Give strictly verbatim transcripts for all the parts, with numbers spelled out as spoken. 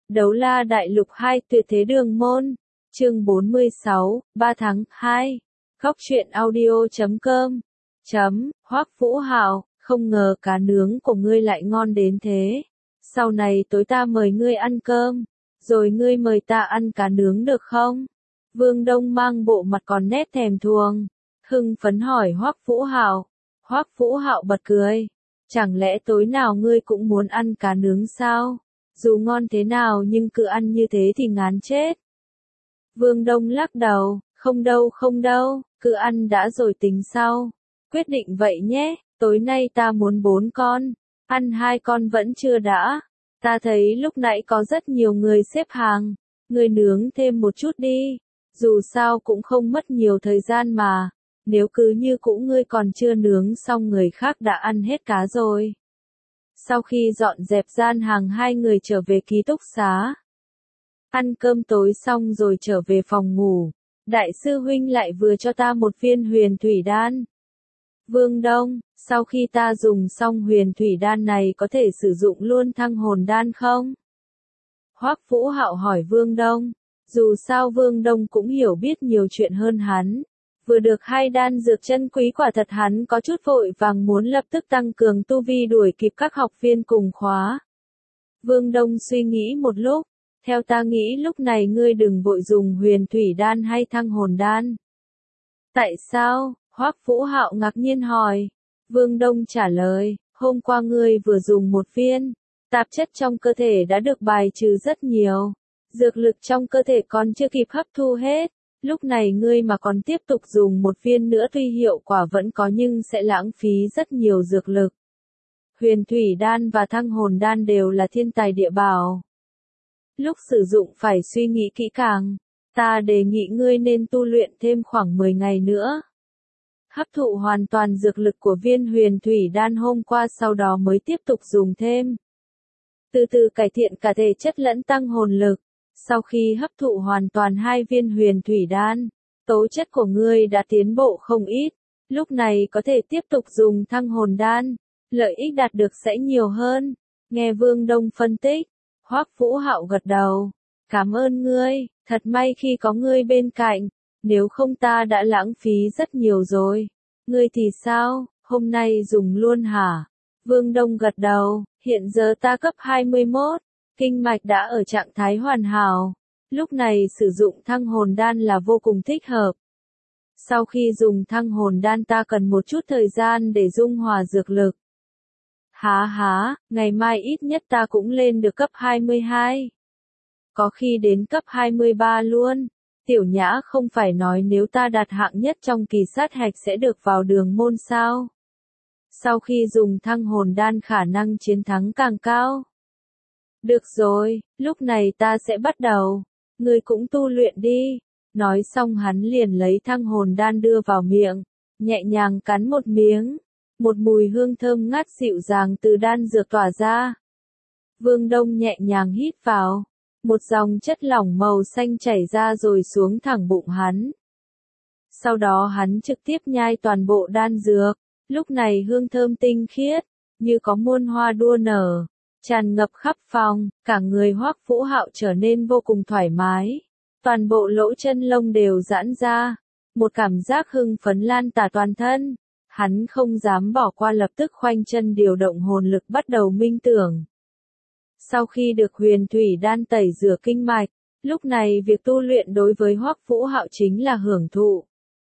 Đấu la đại lục hai tuyệt thế đường môn. Chương bốn mươi sáu, ba tháng hai. Góc truyện audio chấm com. Chấm, Hoắc Vũ Hạo, không ngờ cá nướng của ngươi lại ngon đến thế. Sau này tối ta mời ngươi ăn cơm, rồi ngươi mời ta ăn cá nướng được không? Vương Đông mang bộ mặt còn nét thèm thuồng, hưng phấn hỏi Hoắc Vũ Hạo. Hoắc Vũ Hạo bật cười. Chẳng lẽ tối nào ngươi cũng muốn ăn cá nướng sao? Dù ngon thế nào nhưng cứ ăn như thế thì ngán chết. Vương Đông lắc đầu, không đâu không đâu, cứ ăn đã rồi tính sau. Quyết định vậy nhé, tối nay ta muốn bốn con, ăn hai con vẫn chưa đã. Ta thấy lúc nãy có rất nhiều người xếp hàng, ngươi nướng thêm một chút đi, dù sao cũng không mất nhiều thời gian mà. Nếu cứ như cũ ngươi còn chưa nướng xong người khác đã ăn hết cá rồi. Sau khi dọn dẹp gian hàng hai người trở về ký túc xá. Ăn cơm tối xong rồi trở về phòng ngủ. Đại sư huynh lại vừa cho ta một viên huyền thủy đan. Vương Đông, sau khi ta dùng xong huyền thủy đan này có thể sử dụng luôn thăng hồn đan không? Hoắc Vũ Hạo hỏi Vương Đông. Dù sao Vương Đông cũng hiểu biết nhiều chuyện hơn hắn. Vừa được hai đan dược chân quý quả thật hắn có chút vội vàng muốn lập tức tăng cường tu vi đuổi kịp các học viên cùng khóa. Vương Đông suy nghĩ một lúc, theo ta nghĩ lúc này ngươi đừng vội dùng huyền thủy đan hay thăng hồn đan. Tại sao? Hoắc Vũ Hạo ngạc nhiên hỏi. Vương Đông trả lời, hôm qua ngươi vừa dùng một viên, tạp chất trong cơ thể đã được bài trừ rất nhiều, dược lực trong cơ thể còn chưa kịp hấp thu hết. Lúc này ngươi mà còn tiếp tục dùng một viên nữa tuy hiệu quả vẫn có nhưng sẽ lãng phí rất nhiều dược lực. Huyền thủy đan và thăng hồn đan đều là thiên tài địa bảo. Lúc sử dụng phải suy nghĩ kỹ càng, ta đề nghị ngươi nên tu luyện thêm khoảng mười ngày nữa. Hấp thụ hoàn toàn dược lực của viên huyền thủy đan hôm qua sau đó mới tiếp tục dùng thêm. Từ từ cải thiện cả thể chất lẫn tăng hồn lực. Sau khi hấp thụ hoàn toàn hai viên huyền thủy đan, tố chất của ngươi đã tiến bộ không ít, lúc này có thể tiếp tục dùng thăng hồn đan, lợi ích đạt được sẽ nhiều hơn. Nghe Vương Đông phân tích, Hoắc Vũ Hạo gật đầu, cảm ơn ngươi, thật may khi có ngươi bên cạnh, nếu không ta đã lãng phí rất nhiều rồi. Ngươi thì sao, hôm nay dùng luôn hả? Vương Đông gật đầu, hiện giờ ta cấp hai mươi mốt. Kinh mạch đã ở trạng thái hoàn hảo, lúc này sử dụng thăng hồn đan là vô cùng thích hợp. Sau khi dùng thăng hồn đan ta cần một chút thời gian để dung hòa dược lực. Há há, ngày mai ít nhất ta cũng lên được cấp hai mươi hai. Có khi đến cấp hai mươi ba luôn. Tiểu Nhã không phải nói nếu ta đạt hạng nhất trong kỳ sát hạch sẽ được vào đường môn sao? Sau khi dùng thăng hồn đan khả năng chiến thắng càng cao. Được rồi, lúc này ta sẽ bắt đầu. Ngươi cũng tu luyện đi. Nói xong hắn liền lấy thăng hồn đan đưa vào miệng, nhẹ nhàng cắn một miếng. Một mùi hương thơm ngát dịu dàng từ đan dược tỏa ra. Vương Đông nhẹ nhàng hít vào. Một dòng chất lỏng màu xanh chảy ra rồi xuống thẳng bụng hắn. Sau đó hắn trực tiếp nhai toàn bộ đan dược. Lúc này hương thơm tinh khiết, như có muôn hoa đua nở, tràn ngập khắp phòng, cả người Hoắc Vũ Hạo trở nên vô cùng thoải mái. Toàn bộ lỗ chân lông đều giãn ra, một cảm giác hưng phấn lan tỏa toàn thân. Hắn không dám bỏ qua lập tức khoanh chân điều động hồn lực bắt đầu minh tưởng. Sau khi được huyền thủy đan tẩy rửa kinh mạch, lúc này việc tu luyện đối với Hoắc Vũ Hạo chính là hưởng thụ.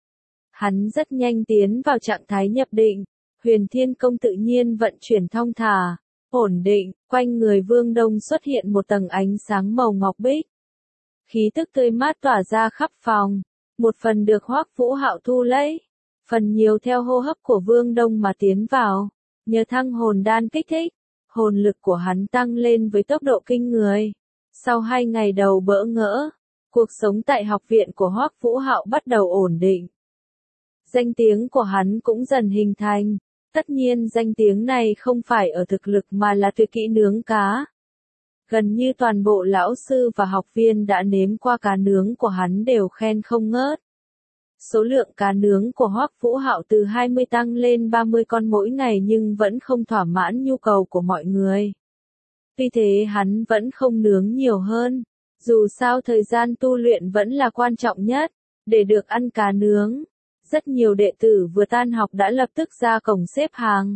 Hắn rất nhanh tiến vào trạng thái nhập định, huyền thiên công tự nhiên vận chuyển thong thả, ổn định, quanh người Vương Đông xuất hiện một tầng ánh sáng màu ngọc bích. Khí tức tươi mát tỏa ra khắp phòng, một phần được Hoắc Vũ Hạo thu lấy, phần nhiều theo hô hấp của Vương Đông mà tiến vào, nhờ thăng hồn đan kích thích, hồn lực của hắn tăng lên với tốc độ kinh người. Sau hai ngày đầu bỡ ngỡ, cuộc sống tại học viện của Hoắc Vũ Hạo bắt đầu ổn định. Danh tiếng của hắn cũng dần hình thành, tất nhiên danh tiếng này không phải ở thực lực mà là tuyệt kỹ nướng cá. Gần như toàn bộ lão sư và học viên đã nếm qua cá nướng của hắn đều khen không ngớt. Số lượng cá nướng của Hoắc Vũ Hạo từ hai mươi tăng lên ba mươi con mỗi ngày nhưng vẫn không thỏa mãn nhu cầu của mọi người. Tuy thế hắn vẫn không nướng nhiều hơn. Dù sao thời gian tu luyện vẫn là quan trọng nhất, để được ăn cá nướng. Rất nhiều đệ tử vừa tan học đã lập tức ra cổng xếp hàng.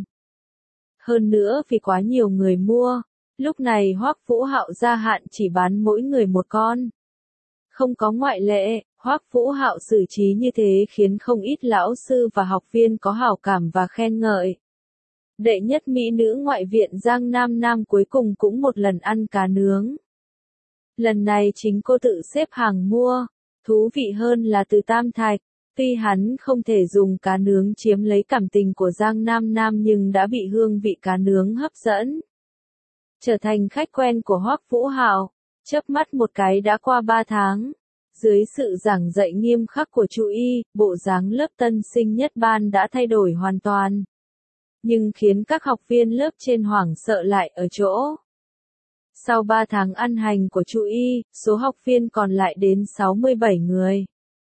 Hơn nữa vì quá nhiều người mua, lúc này Hoắc Vũ Hạo gia hạn chỉ bán mỗi người một con. Không có ngoại lệ, Hoắc Vũ Hạo xử trí như thế khiến không ít lão sư và học viên có hảo cảm và khen ngợi. Đệ nhất mỹ nữ ngoại viện Giang Nam Nam cuối cùng cũng một lần ăn cá nướng. Lần này chính cô tự xếp hàng mua, thú vị hơn là từ Tam Thạch. Tuy hắn không thể dùng cá nướng chiếm lấy cảm tình của Giang Nam Nam nhưng đã bị hương vị cá nướng hấp dẫn. Trở thành khách quen của Hoắc Vũ Hạo, chớp mắt một cái đã qua ba tháng. Dưới sự giảng dạy nghiêm khắc của Chu Y, bộ dáng lớp tân sinh nhất ban đã thay đổi hoàn toàn. Nhưng khiến các học viên lớp trên hoảng sợ lại ở chỗ. Sau ba tháng ăn hành của Chu Y, số học viên còn lại đến sáu mươi bảy người.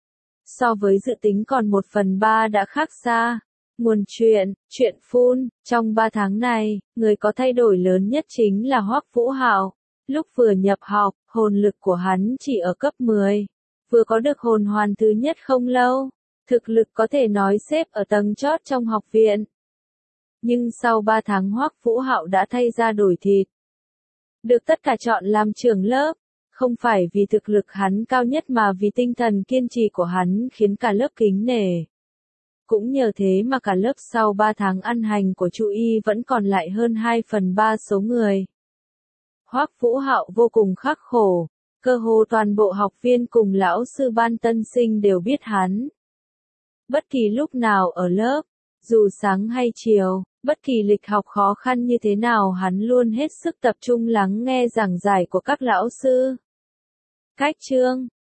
So với dự tính còn một phần ba đã khác xa. Nguồn chuyện, chuyện phun, trong ba tháng này, người có thay đổi lớn nhất chính là Hoắc Vũ Hạo. Lúc vừa nhập học, hồn lực của hắn chỉ ở cấp mười. Vừa có được hồn hoàn thứ nhất không lâu. Thực lực có thể nói xếp ở tầng chót trong học viện. Nhưng sau ba tháng Hoắc Vũ Hạo đã thay ra đổi thịt. Được tất cả chọn làm trưởng lớp. Không phải vì thực lực hắn cao nhất mà vì tinh thần kiên trì của hắn khiến cả lớp kính nể. Cũng nhờ thế mà cả lớp sau ba tháng ăn hành của Chu Y vẫn còn lại hơn hai phần ba số người. Hoắc Vũ Hạo vô cùng khắc khổ, cơ hồ toàn bộ học viên cùng lão sư ban tân sinh đều biết hắn. Bất kỳ lúc nào ở lớp, dù sáng hay chiều, bất kỳ lịch học khó khăn như thế nào hắn luôn hết sức tập trung lắng nghe giảng giải của các lão sư. Cách chương